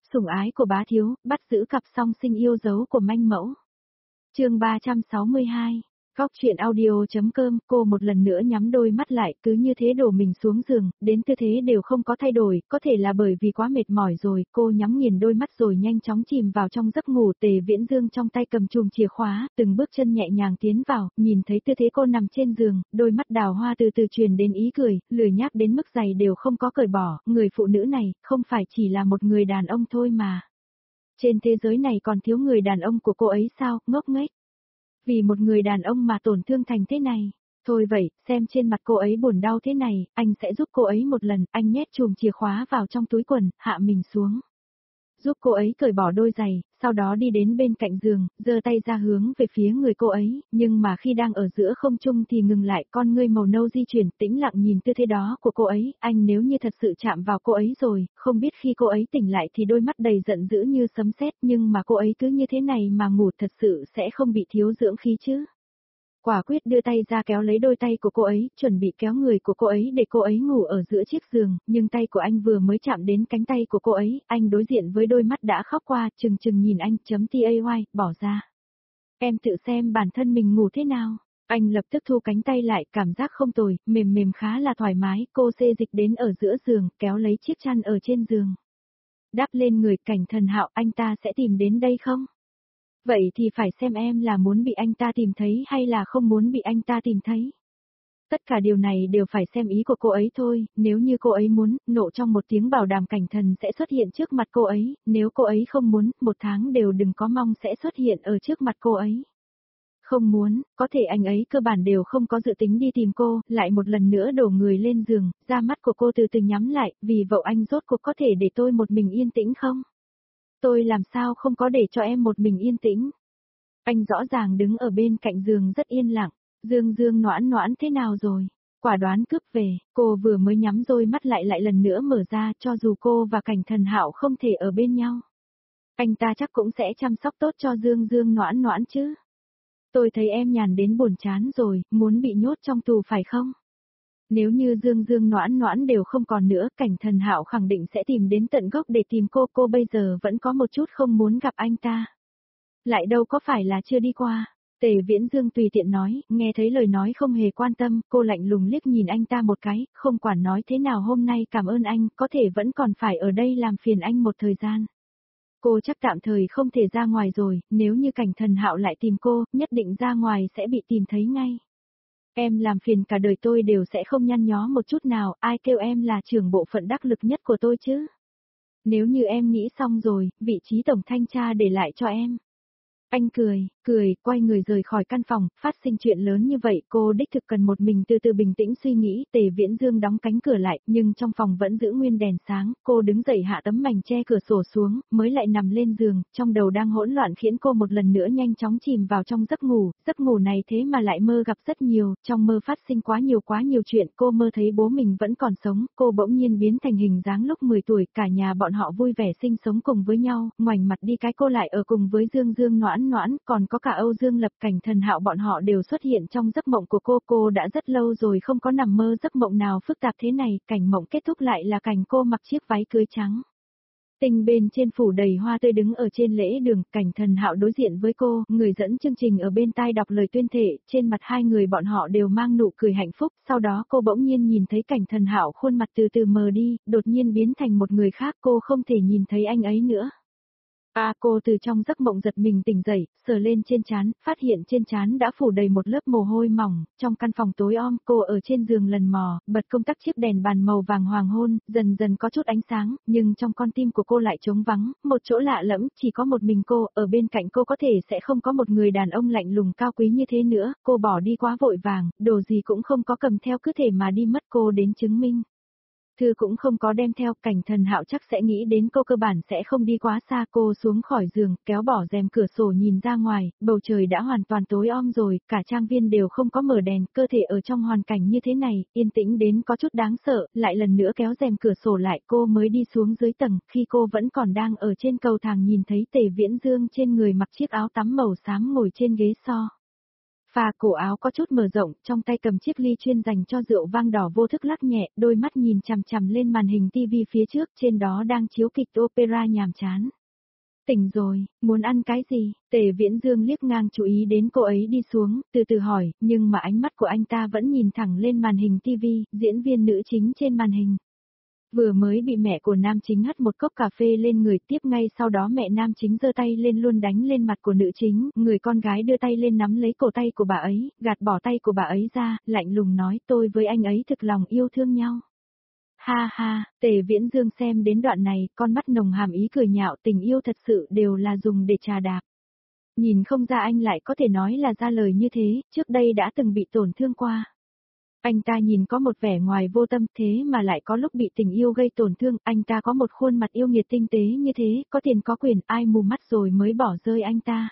Sủng ái của bá thiếu, bắt giữ cặp song sinh yêu dấu của manh mẫu. Chương 362. Góc truyện audio.com. Cô một lần nữa nhắm đôi mắt lại, cứ như thế đổ mình xuống giường, đến tư thế đều không có thay đổi, có thể là bởi vì quá mệt mỏi rồi, cô nhắm nghiền đôi mắt rồi nhanh chóng chìm vào trong giấc ngủ. Tề Viễn Dương trong tay cầm chùm chìa khóa, từng bước chân nhẹ nhàng tiến vào, nhìn thấy tư thế cô nằm trên giường, đôi mắt đào hoa từ từ truyền đến ý cười, lười nhác đến mức giày đều không có cởi bỏ, người phụ nữ này, không phải chỉ là một người đàn ông thôi mà. Trên thế giới này còn thiếu người đàn ông của cô ấy sao, ngốc nghếch. Vì một người đàn ông mà tổn thương thành thế này. Thôi vậy, xem trên mặt cô ấy buồn đau thế này, anh sẽ giúp cô ấy một lần, anh nhét chùm chìa khóa vào trong túi quần, hạ mình xuống. Giúp cô ấy cởi bỏ đôi giày, sau đó đi đến bên cạnh giường, giơ tay ra hướng về phía người cô ấy, nhưng mà khi đang ở giữa không trung thì ngừng lại, con ngươi màu nâu di chuyển, tĩnh lặng nhìn tư thế đó của cô ấy, anh nếu như thật sự chạm vào cô ấy rồi, không biết khi cô ấy tỉnh lại thì đôi mắt đầy giận dữ như sấm sét, nhưng mà cô ấy cứ như thế này mà ngủ thật sự sẽ không bị thiếu dưỡng khí chứ. Quả quyết đưa tay ra kéo lấy đôi tay của cô ấy, chuẩn bị kéo người của cô ấy để cô ấy ngủ ở giữa chiếc giường, nhưng tay của anh vừa mới chạm đến cánh tay của cô ấy, anh đối diện với đôi mắt đã khóc qua, chừng nhìn anh, tay, bỏ ra. Em tự xem bản thân mình ngủ thế nào. Anh lập tức thu cánh tay lại, cảm giác không tồi, mềm mềm khá là thoải mái, cô xê dịch đến ở giữa giường, kéo lấy chiếc chăn ở trên giường. Đáp lên người Cảnh Thần Hạo, anh ta sẽ tìm đến đây không? Vậy thì phải xem em là muốn bị anh ta tìm thấy hay là không muốn bị anh ta tìm thấy. Tất cả điều này đều phải xem ý của cô ấy thôi, nếu như cô ấy muốn, nộ trong một tiếng bảo đảm Cảnh Thần sẽ xuất hiện trước mặt cô ấy, nếu cô ấy không muốn, 1 tháng đều đừng có mong sẽ xuất hiện ở trước mặt cô ấy. Không muốn, có thể anh ấy cơ bản đều không có dự tính đi tìm cô, lại một lần nữa đổ người lên giường, da mắt của cô từ từ nhắm lại, vì vậy anh rốt cuộc có thể để tôi một mình yên tĩnh không? Tôi làm sao không có để cho em một mình yên tĩnh. Anh rõ ràng đứng ở bên cạnh giường rất yên lặng, Dương Dương Noãn Noãn thế nào rồi? Quả đoán cướp về, cô vừa mới nhắm đôi mắt lại lần nữa mở ra, cho dù cô và Cảnh Thần Hạo không thể ở bên nhau. Anh ta chắc cũng sẽ chăm sóc tốt cho Dương Dương Noãn Noãn chứ. Tôi thấy em nhàn đến buồn chán rồi, muốn bị nhốt trong tù phải không? Nếu như Dương Dương Noãn Noãn đều không còn nữa, Cảnh Thần Hạo khẳng định sẽ tìm đến tận gốc để tìm cô bây giờ vẫn có một chút không muốn gặp anh ta. Lại đâu có phải là chưa đi qua. Tề Viễn Dương tùy tiện nói, nghe thấy lời nói không hề quan tâm, cô lạnh lùng liếc nhìn anh ta một cái, không quản nói thế nào hôm nay cảm ơn anh, có thể vẫn còn phải ở đây làm phiền anh một thời gian. Cô chắc tạm thời không thể ra ngoài rồi, nếu như Cảnh Thần Hạo lại tìm cô, nhất định ra ngoài sẽ bị tìm thấy ngay. Em làm phiền cả đời tôi đều sẽ không nhăn nhó một chút nào, ai kêu em là trưởng bộ phận đắc lực nhất của tôi chứ. Nếu như em nghĩ xong rồi, vị trí tổng thanh tra để lại cho em. Anh cười, quay người rời khỏi căn phòng, phát sinh chuyện lớn như vậy, cô đích thực cần một mình từ từ bình tĩnh suy nghĩ. Tề Viễn Dương đóng cánh cửa lại, nhưng trong phòng vẫn giữ nguyên đèn sáng, cô đứng dậy hạ tấm mành che cửa sổ xuống, mới lại nằm lên giường, trong đầu đang hỗn loạn khiến cô một lần nữa nhanh chóng chìm vào trong giấc ngủ này thế mà lại mơ gặp rất nhiều, trong mơ phát sinh quá nhiều chuyện, cô mơ thấy bố mình vẫn còn sống, cô bỗng nhiên biến thành hình dáng lúc 10 tuổi, cả nhà bọn họ vui vẻ sinh sống cùng với nhau, ngoảnh mặt đi cái cô lại ở cùng với Dương Dương Noãn Noãn, còn có cả Âu Dương Lập, Cảnh Thần Hạo bọn họ đều xuất hiện trong giấc mộng của cô đã rất lâu rồi không có nằm mơ giấc mộng nào phức tạp thế này, cảnh mộng kết thúc lại là cảnh cô mặc chiếc váy cưới trắng. Tinh bên trên phủ đầy hoa tươi đứng ở trên lễ đường, Cảnh Thần Hạo đối diện với cô, người dẫn chương trình ở bên tai đọc lời tuyên thệ, trên mặt hai người bọn họ đều mang nụ cười hạnh phúc, sau đó cô bỗng nhiên nhìn thấy Cảnh Thần Hạo khuôn mặt từ từ mờ đi, đột nhiên biến thành một người khác, cô không thể nhìn thấy anh ấy nữa. Cô từ trong giấc mộng giật mình tỉnh dậy, sờ lên trên trán, phát hiện trên trán đã phủ đầy một lớp mồ hôi mỏng, trong căn phòng tối om, cô ở trên giường lần mò, bật công tắc chiếc đèn bàn màu vàng hoàng hôn, dần dần có chút ánh sáng, nhưng trong con tim của cô lại trống vắng, một chỗ lạ lẫm, chỉ có một mình cô, ở bên cạnh cô có thể sẽ không có một người đàn ông lạnh lùng cao quý như thế nữa, cô bỏ đi quá vội vàng, đồ gì cũng không có cầm theo cứ thể mà đi mất, cô đến chứng minh. Thư cũng không có đem theo, Cảnh Thần Hạo chắc sẽ nghĩ đến cô cơ bản sẽ không đi quá xa. Cô xuống khỏi giường, kéo bỏ rèm cửa sổ nhìn ra ngoài, bầu trời đã hoàn toàn tối om rồi, cả trang viên đều không có mở đèn, cơ thể ở trong hoàn cảnh như thế này, yên tĩnh đến có chút đáng sợ, lại lần nữa kéo rèm cửa sổ lại, cô mới đi xuống dưới tầng, khi cô vẫn còn đang ở trên cầu thang nhìn thấy Tề Viễn Dương trên người mặc chiếc áo tắm màu xám ngồi trên ghế so. Phà cổ áo có chút mở rộng, trong tay cầm chiếc ly chuyên dành cho rượu vang đỏ vô thức lắc nhẹ, đôi mắt nhìn chằm chằm lên màn hình tivi phía trước, trên đó đang chiếu kịch opera nhàm chán. Tỉnh rồi, muốn ăn cái gì? Tề Viễn Dương liếc ngang chú ý đến cô ấy đi xuống, từ từ hỏi, nhưng mà ánh mắt của anh ta vẫn nhìn thẳng lên màn hình tivi, diễn viên nữ chính trên màn hình. Vừa mới bị mẹ của nam chính hất một cốc cà phê lên người, tiếp ngay sau đó mẹ nam chính giơ tay lên luôn đánh lên mặt của nữ chính, người con gái đưa tay lên nắm lấy cổ tay của bà ấy, gạt bỏ tay của bà ấy ra, lạnh lùng nói tôi với anh ấy thực lòng yêu thương nhau. Ha ha, Tề Viễn Dương xem đến đoạn này, con mắt nồng hàm ý cười nhạo, tình yêu thật sự đều là dùng để trà đạp. Nhìn không ra anh lại có thể nói là ra lời như thế, trước đây đã từng bị tổn thương qua. Anh ta nhìn có một vẻ ngoài vô tâm thế mà lại có lúc bị tình yêu gây tổn thương, anh ta có một khuôn mặt yêu nghiệt tinh tế như thế, có tiền có quyền, ai mù mắt rồi mới bỏ rơi anh ta.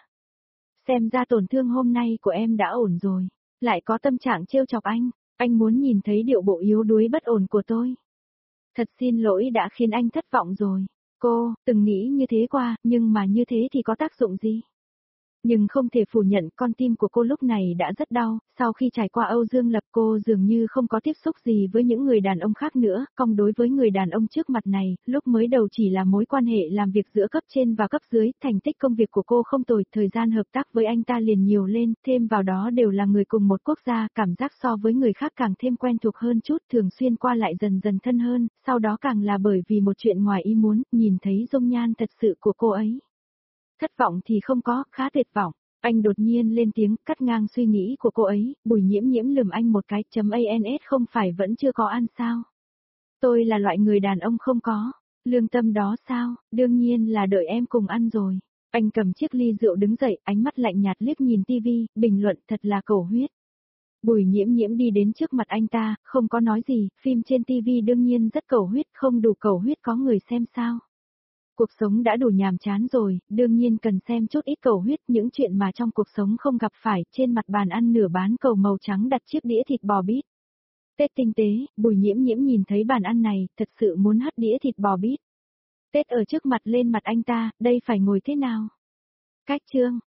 Xem ra tổn thương hôm nay của em đã ổn rồi, lại có tâm trạng trêu chọc anh muốn nhìn thấy điệu bộ yếu đuối bất ổn của tôi. Thật xin lỗi đã khiến anh thất vọng rồi. Cô, từng nghĩ như thế qua, nhưng mà như thế thì có tác dụng gì? Nhưng không thể phủ nhận con tim của cô lúc này đã rất đau, sau khi trải qua Âu Dương Lập cô dường như không có tiếp xúc gì với những người đàn ông khác nữa, còn đối với người đàn ông trước mặt này, lúc mới đầu chỉ là mối quan hệ làm việc giữa cấp trên và cấp dưới, thành tích công việc của cô không tồi, thời gian hợp tác với anh ta liền nhiều lên, thêm vào đó đều là người cùng một quốc gia, cảm giác so với người khác càng thêm quen thuộc hơn chút, thường xuyên qua lại dần dần thân hơn, sau đó càng là bởi vì một chuyện ngoài ý muốn, nhìn thấy dung nhan thật sự của cô ấy. Thất vọng thì không có, khá tuyệt vọng. Anh đột nhiên lên tiếng, cắt ngang suy nghĩ của cô ấy, Bùi Nhiễm Nhiễm lườm anh một cái, ans không phải vẫn chưa có ăn sao? Tôi là loại người đàn ông không có, lương tâm đó sao, đương nhiên là đợi em cùng ăn rồi. Anh cầm chiếc ly rượu đứng dậy, ánh mắt lạnh nhạt liếc nhìn tivi, bình luận thật là cầu huyết. Bùi Nhiễm Nhiễm đi đến trước mặt anh ta, không có nói gì, phim trên tivi đương nhiên rất cầu huyết, không đủ cầu huyết có người xem sao? Cuộc sống đã đủ nhàm chán rồi, đương nhiên cần xem chút ít cầu huyết, những chuyện mà trong cuộc sống không gặp phải, trên mặt bàn ăn nửa bán cầu màu trắng đặt chiếc đĩa thịt bò bít. Tết tinh tế, Bùi Nhiễm Nhiễm nhìn thấy bàn ăn này, thật sự muốn hất đĩa thịt bò bít. Tết ở trước mặt lên mặt anh ta, đây phải ngồi thế nào? Cách chương,